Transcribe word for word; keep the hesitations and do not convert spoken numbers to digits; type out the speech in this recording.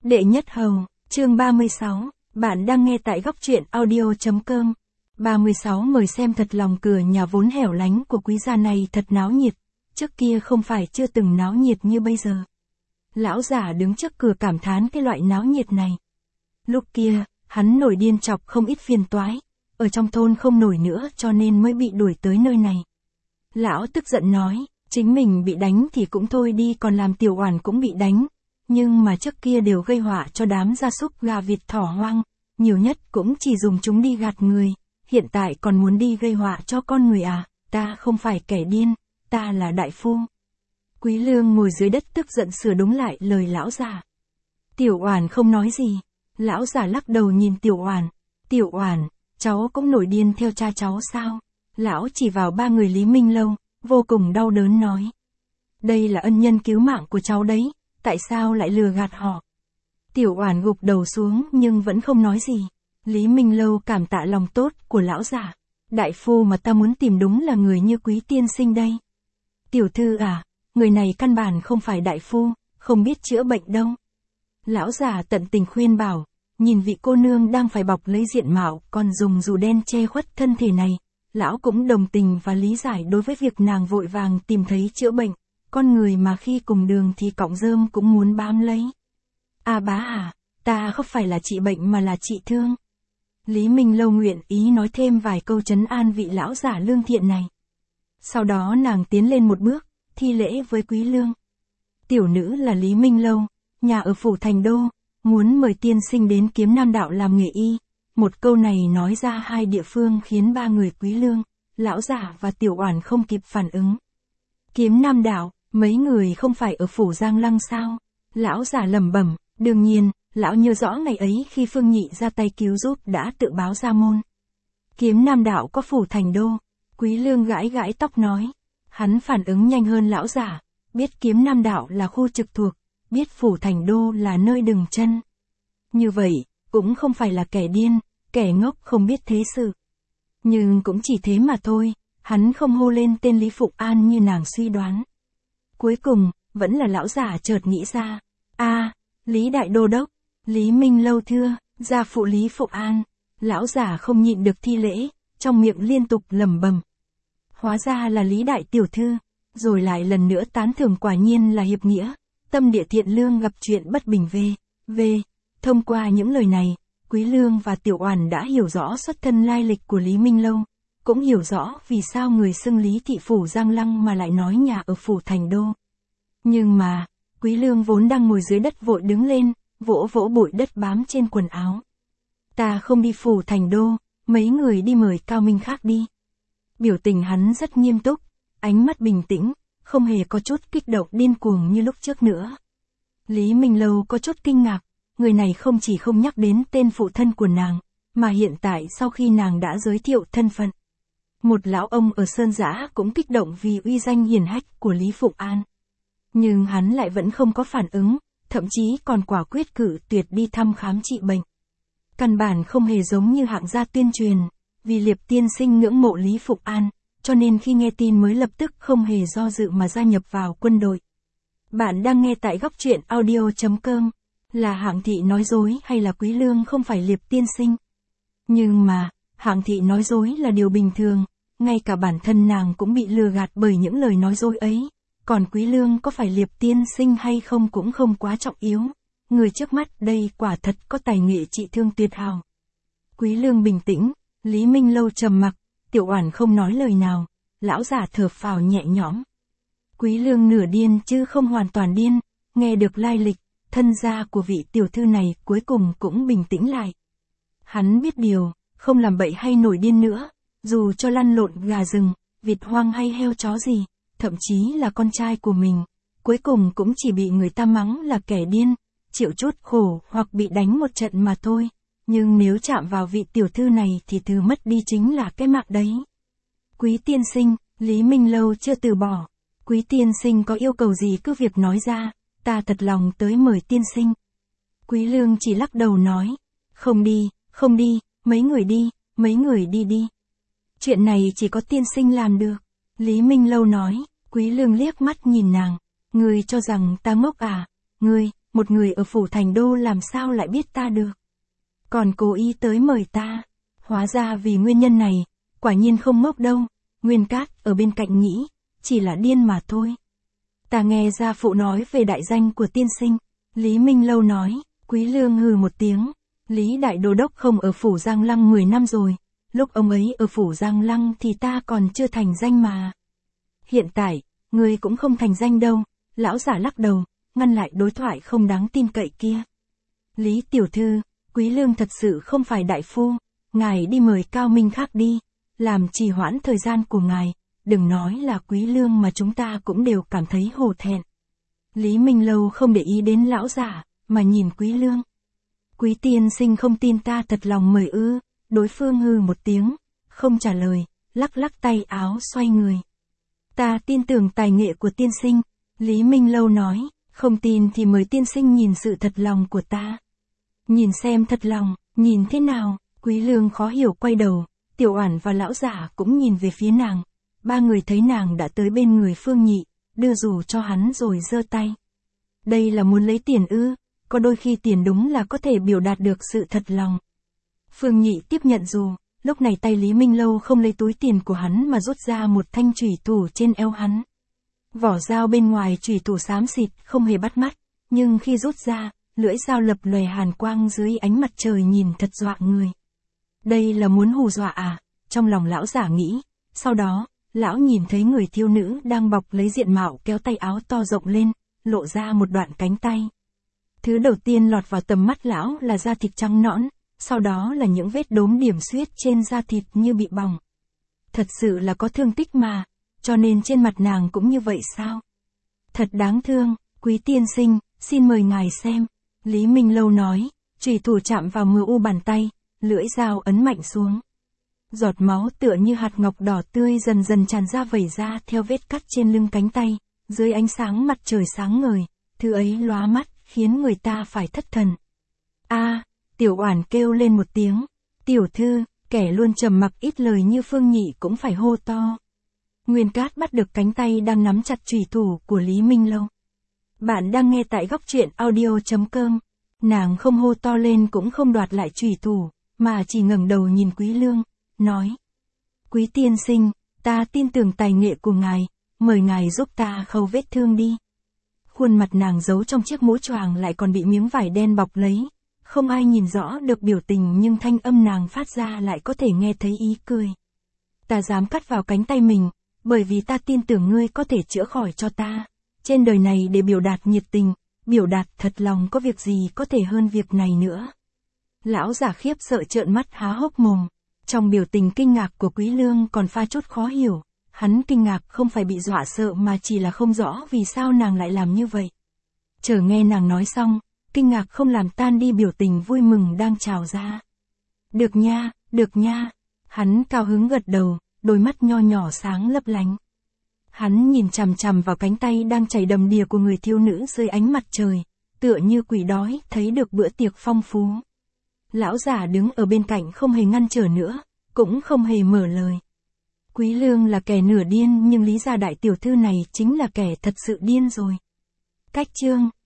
Đệ nhất hầu, chương ba mươi sáu, bạn đang nghe tại góc truyện audio.com. ba mươi sáu mời xem thật lòng cửa nhà vốn hẻo lánh của quý gia này thật náo nhiệt, trước kia không phải chưa từng náo nhiệt như bây giờ. Lão giả đứng trước cửa cảm thán cái loại náo nhiệt này. Lúc kia, hắn nổi điên chọc không ít phiền toái, ở trong thôn không nổi nữa cho nên mới bị đuổi tới nơi này. Lão tức giận nói, chính mình bị đánh thì cũng thôi đi, còn làm tiểu oản cũng bị đánh. Nhưng mà trước kia đều gây họa cho đám gia súc gà vịt thỏ hoang, nhiều nhất cũng chỉ dùng chúng đi gạt người, hiện tại còn muốn đi gây họa cho con người à, ta không phải kẻ điên, ta là đại phu. Quý Lương ngồi dưới đất tức giận sửa đúng lại lời lão già. Tiểu Oản không nói gì, lão già lắc đầu nhìn Tiểu Oản, Tiểu Oản, cháu cũng nổi điên theo cha cháu sao? Lão chỉ vào ba người Lý Minh Lâu, vô cùng đau đớn nói. Đây là ân nhân cứu mạng của cháu đấy, tại sao lại lừa gạt họ? Tiểu Oản gục đầu xuống nhưng vẫn không nói gì. Lý Minh Lâu cảm tạ lòng tốt của lão già. Đại phu mà ta muốn tìm đúng là người như Quý tiên sinh đây. Tiểu thư à, người này căn bản không phải đại phu, không biết chữa bệnh đâu. Lão già tận tình khuyên bảo, nhìn vị cô nương đang phải bọc lấy diện mạo còn dùng dù đen che khuất thân thể này, lão cũng đồng tình và lý giải đối với việc nàng vội vàng tìm thấy chữa bệnh. Con người mà khi cùng đường thì cọng rơm cũng muốn bám lấy. À bá à, ta không phải là trị bệnh mà là trị thương. Lý Minh Lâu nguyện ý nói thêm vài câu trấn an vị lão giả lương thiện này. Sau đó nàng tiến lên một bước, thi lễ với Quý Lương. Tiểu nữ là Lý Minh Lâu, nhà ở phủ Thành Đô, muốn mời tiên sinh đến Kiếm Nam Đạo làm nghề y. Một câu này nói ra hai địa phương khiến ba người Quý Lương, lão giả và Tiểu Oản không kịp phản ứng. Kiếm Nam Đạo, mấy người không phải ở phủ Giang Lăng sao? Lão giả lẩm bẩm, đương nhiên, lão nhớ rõ ngày ấy khi Phương Nhị ra tay cứu giúp đã tự báo ra môn. Kiếm Nam Đạo có phủ Thành Đô, Quý Lương gãi gãi tóc nói. Hắn phản ứng nhanh hơn lão giả, biết Kiếm Nam Đạo là khu trực thuộc, biết phủ Thành Đô là nơi dừng chân. Như vậy, cũng không phải là kẻ điên, kẻ ngốc không biết thế sự. Nhưng cũng chỉ thế mà thôi, hắn không hô lên tên Lý Phụng An như nàng suy đoán. Cuối cùng, vẫn là lão giả chợt nghĩ ra. a à, Lý Đại Đô Đốc, Lý Minh Lâu thưa, gia phụ Lý Phụng An. Lão giả không nhịn được thi lễ, trong miệng liên tục lẩm bẩm. Hóa ra là Lý Đại Tiểu Thư, rồi lại lần nữa tán thưởng quả nhiên là hiệp nghĩa, tâm địa thiện lương gặp chuyện bất bình về, về. Thông qua những lời này, Quý Lương và Tiểu Oản đã hiểu rõ xuất thân lai lịch của Lý Minh Lâu, cũng hiểu rõ vì sao người xưng Lý thị phủ Giang Lăng mà lại nói nhà ở phủ Thành Đô. Nhưng mà, Quý Lương vốn đang ngồi dưới đất vội đứng lên, vỗ vỗ bụi đất bám trên quần áo. Ta không đi phủ Thành Đô, mấy người đi mời cao minh khác đi. Biểu tình hắn rất nghiêm túc, ánh mắt bình tĩnh, không hề có chút kích động điên cuồng như lúc trước nữa. Lý Minh Lâu có chút kinh ngạc, người này không chỉ không nhắc đến tên phụ thân của nàng, mà hiện tại sau khi nàng đã giới thiệu thân phận. Một lão ông ở Sơn Giã cũng kích động vì uy danh hiển hách của Lý Phụng An. Nhưng hắn lại vẫn không có phản ứng, thậm chí còn quả quyết cử tuyệt đi thăm khám trị bệnh. Căn bản không hề giống như hạng gia tuyên truyền, vì Liệp tiên sinh ngưỡng mộ Lý Phụng An, cho nên khi nghe tin mới lập tức không hề do dự mà gia nhập vào quân đội. Bạn đang nghe tại góc truyện audio.com, là hạng thị nói dối hay là Quý Lương không phải Liệp tiên sinh? Nhưng mà, hạng thị nói dối là điều bình thường, ngay cả bản thân nàng cũng bị lừa gạt bởi những lời nói dối ấy. Còn Quý Lương có phải Liệp tiên sinh hay không cũng không quá trọng yếu. Người trước mắt đây quả thật có tài nghệ trị thương tuyệt hảo. Quý Lương bình tĩnh, Lý Minh Lâu trầm mặc, Tiểu Oản không nói lời nào, lão giả thở phào nhẹ nhõm. Quý Lương nửa điên chứ không hoàn toàn điên, nghe được lai lịch, thân gia của vị tiểu thư này cuối cùng cũng bình tĩnh lại. Hắn biết điều, không làm bậy hay nổi điên nữa, dù cho lăn lộn gà rừng, vịt hoang hay heo chó gì, thậm chí là con trai của mình, cuối cùng cũng chỉ bị người ta mắng là kẻ điên, chịu chút khổ hoặc bị đánh một trận mà thôi. Nhưng nếu chạm vào vị tiểu thư này thì thứ mất đi chính là cái mạng đấy. Quý tiên sinh, Lý Minh Lâu chưa từ bỏ. Quý tiên sinh có yêu cầu gì cứ việc nói ra, ta thật lòng tới mời tiên sinh. Quý Lương chỉ lắc đầu nói, không đi, không đi, mấy người đi, mấy người đi đi. Chuyện này chỉ có tiên sinh làm được. Lý Minh Lâu nói, Quý Lương liếc mắt nhìn nàng, ngươi cho rằng ta ngốc à, ngươi, một người ở phủ thành đô làm sao lại biết ta được. Còn cố ý tới mời ta. Hóa ra vì nguyên nhân này, quả nhiên không ngốc đâu. Nguyên Cát ở bên cạnh nghĩ, chỉ là điên mà thôi. Ta nghe gia phụ nói về đại danh của tiên sinh. Lý Minh Lâu nói, Quý Lương hừ một tiếng. Lý Đại Đô Đốc không ở phủ Giang Lăng mười năm rồi. Lúc ông ấy ở phủ Giang Lăng thì ta còn chưa thành danh mà. Hiện tại, người cũng không thành danh đâu. Lão giả lắc đầu, ngăn lại đối thoại không đáng tin cậy kia. Lý tiểu thư, Quý Lương thật sự không phải đại phu. Ngài đi mời cao minh khác đi. Làm trì hoãn thời gian của ngài. Đừng nói là Quý Lương mà chúng ta cũng đều cảm thấy hổ thẹn. Lý Minh Lâu không để ý đến lão giả, mà nhìn Quý Lương. Quý tiên sinh không tin ta thật lòng mời ư. Đối phương hừ một tiếng, không trả lời, lắc lắc tay áo xoay người. Ta tin tưởng tài nghệ của tiên sinh. Lý Minh Lâu nói, không tin thì mời tiên sinh nhìn sự thật lòng của ta. Nhìn xem thật lòng, nhìn thế nào. Quý Lương khó hiểu quay đầu, Tiểu Oản và lão giả cũng nhìn về phía nàng. Ba người thấy nàng đã tới bên người Phương Nhị, đưa dù cho hắn rồi giơ tay. Đây là muốn lấy tiền ư? Có đôi khi tiền đúng là có thể biểu đạt được sự thật lòng. Phương Nhị tiếp nhận dù, lúc này tay Lý Minh Lâu không lấy túi tiền của hắn mà rút ra một thanh chủy thủ trên eo hắn. Vỏ dao bên ngoài chủy thủ xám xịt, không hề bắt mắt, nhưng khi rút ra, lưỡi dao lập lòe hàn quang dưới ánh mặt trời nhìn thật dọa người. Đây là muốn hù dọa à? Trong lòng lão giả nghĩ. Sau đó, lão nhìn thấy người thiếu nữ đang bọc lấy diện mạo kéo tay áo to rộng lên, lộ ra một đoạn cánh tay. Thứ đầu tiên lọt vào tầm mắt lão là da thịt trắng nõn, sau đó là những vết đốm điểm xuyết trên da thịt như bị bỏng. Thật sự là có thương tích mà, cho nên trên mặt nàng cũng như vậy sao? Thật đáng thương, Quý tiên sinh, xin mời ngài xem. Lý Minh Lâu nói, chủy thủ chạm vào mờ u bàn tay, lưỡi dao ấn mạnh xuống. Giọt máu tựa như hạt ngọc đỏ tươi dần dần tràn ra vẩy ra theo vết cắt trên lưng cánh tay, dưới ánh sáng mặt trời sáng ngời, thứ ấy lóa mắt, khiến người ta phải thất thần. A, Tiểu Oản kêu lên một tiếng, tiểu thư, kẻ luôn trầm mặc ít lời như Phương Nhị cũng phải hô to. Nguyên Cát bắt được cánh tay đang nắm chặt chủy thủ của Lý Minh Lâu. Bạn đang nghe tại góc truyện audio chấm com. Nàng không hô to lên cũng không đoạt lại chủy thủ, mà chỉ ngẩng đầu nhìn Quý Lương, nói. Quý tiên sinh, ta tin tưởng tài nghệ của ngài, mời ngài giúp ta khâu vết thương đi. Khuôn mặt nàng giấu trong chiếc mũ choàng lại còn bị miếng vải đen bọc lấy, không ai nhìn rõ được biểu tình nhưng thanh âm nàng phát ra lại có thể nghe thấy ý cười. Ta dám cắt vào cánh tay mình, bởi vì ta tin tưởng ngươi có thể chữa khỏi cho ta. Trên đời này để biểu đạt nhiệt tình, biểu đạt thật lòng có việc gì có thể hơn việc này nữa. Lão giả khiếp sợ trợn mắt há hốc mồm. Trong biểu tình kinh ngạc của Quý Lương còn pha chút khó hiểu, hắn kinh ngạc không phải bị dọa sợ mà chỉ là không rõ vì sao nàng lại làm như vậy. Chờ nghe nàng nói xong, kinh ngạc không làm tan đi biểu tình vui mừng đang trào ra. Được nha, được nha. Hắn cao hứng gật đầu, đôi mắt nho nhỏ sáng lấp lánh. Hắn nhìn chằm chằm vào cánh tay đang chảy đầm đìa của người thiếu nữ dưới ánh mặt trời, tựa như quỷ đói thấy được bữa tiệc phong phú. Lão giả đứng ở bên cạnh không hề ngăn trở nữa, cũng không hề mở lời. Quý Lương là kẻ nửa điên nhưng Lý gia đại tiểu thư này chính là kẻ thật sự điên rồi. Cách chương